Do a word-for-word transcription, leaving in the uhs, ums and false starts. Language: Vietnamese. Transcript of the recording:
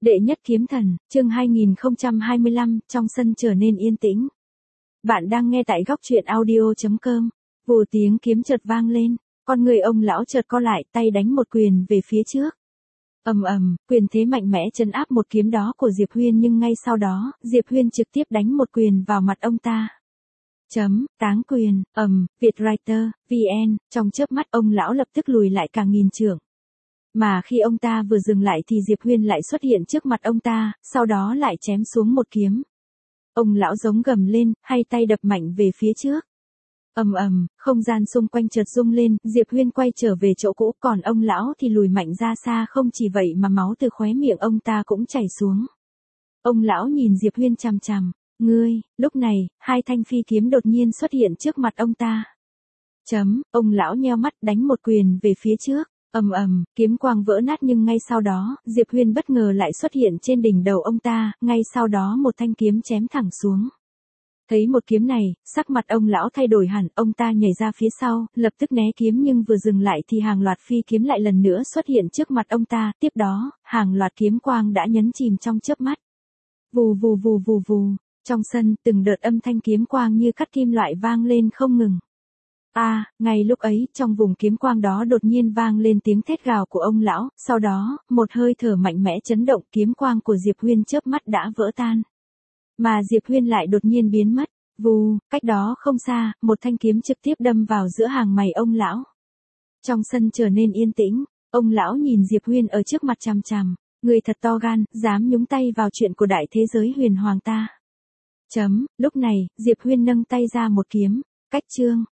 Đệ nhất kiếm thần, chương hai nghìn không trăm hai mươi lăm, trong sân trở nên yên tĩnh. Bạn đang nghe tại góc truyện audio chấm com. Vù tiếng kiếm chợt vang lên, con người ông lão chợt co lại, tay đánh một quyền về phía trước. Ầm ầm, quyền thế mạnh mẽ trấn áp một kiếm đó của Diệp Huyên, nhưng ngay sau đó, Diệp Huyên trực tiếp đánh một quyền vào mặt ông ta. Chấm, táng quyền, ầm, Vietwriter, vê en, trong chớp mắt ông lão lập tức lùi lại cả nghìn trượng. Mà khi ông ta vừa dừng lại thì Diệp Huyên lại xuất hiện trước mặt ông ta, sau đó lại chém xuống một kiếm. Ông lão giống gầm lên, hai tay đập mạnh về phía trước. Ầm ầm, không gian xung quanh chợt rung lên, Diệp Huyên quay trở về chỗ cũ, còn ông lão thì lùi mạnh ra xa, không chỉ vậy mà máu từ khóe miệng ông ta cũng chảy xuống. Ông lão nhìn Diệp Huyên chằm chằm, ngươi, lúc này, hai thanh phi kiếm đột nhiên xuất hiện trước mặt ông ta. Chấm, ông lão nheo mắt đánh một quyền về phía trước. Ầm ầm, kiếm quang vỡ nát, nhưng ngay sau đó, Diệp Huyên bất ngờ lại xuất hiện trên đỉnh đầu ông ta, ngay sau đó một thanh kiếm chém thẳng xuống. Thấy một kiếm này, sắc mặt ông lão thay đổi hẳn, ông ta nhảy ra phía sau, lập tức né kiếm, nhưng vừa dừng lại thì hàng loạt phi kiếm lại lần nữa xuất hiện trước mặt ông ta, tiếp đó, hàng loạt kiếm quang đã nhấn chìm trong chớp mắt. Vù vù vù vù vù, trong sân, từng đợt âm thanh kiếm quang như cắt kim loại vang lên không ngừng. A, à, ngay lúc ấy, trong vùng kiếm quang đó đột nhiên vang lên tiếng thét gào của ông lão, sau đó, một hơi thở mạnh mẽ chấn động, kiếm quang của Diệp Huyên chớp mắt đã vỡ tan. Mà Diệp Huyên lại đột nhiên biến mất, vù, cách đó không xa, một thanh kiếm trực tiếp đâm vào giữa hàng mày ông lão. Trong sân trở nên yên tĩnh, ông lão nhìn Diệp Huyên ở trước mặt chằm chằm, người thật to gan, dám nhúng tay vào chuyện của đại thế giới huyền hoàng ta. Chấm, lúc này, Diệp Huyên nâng tay ra một kiếm, cách chương.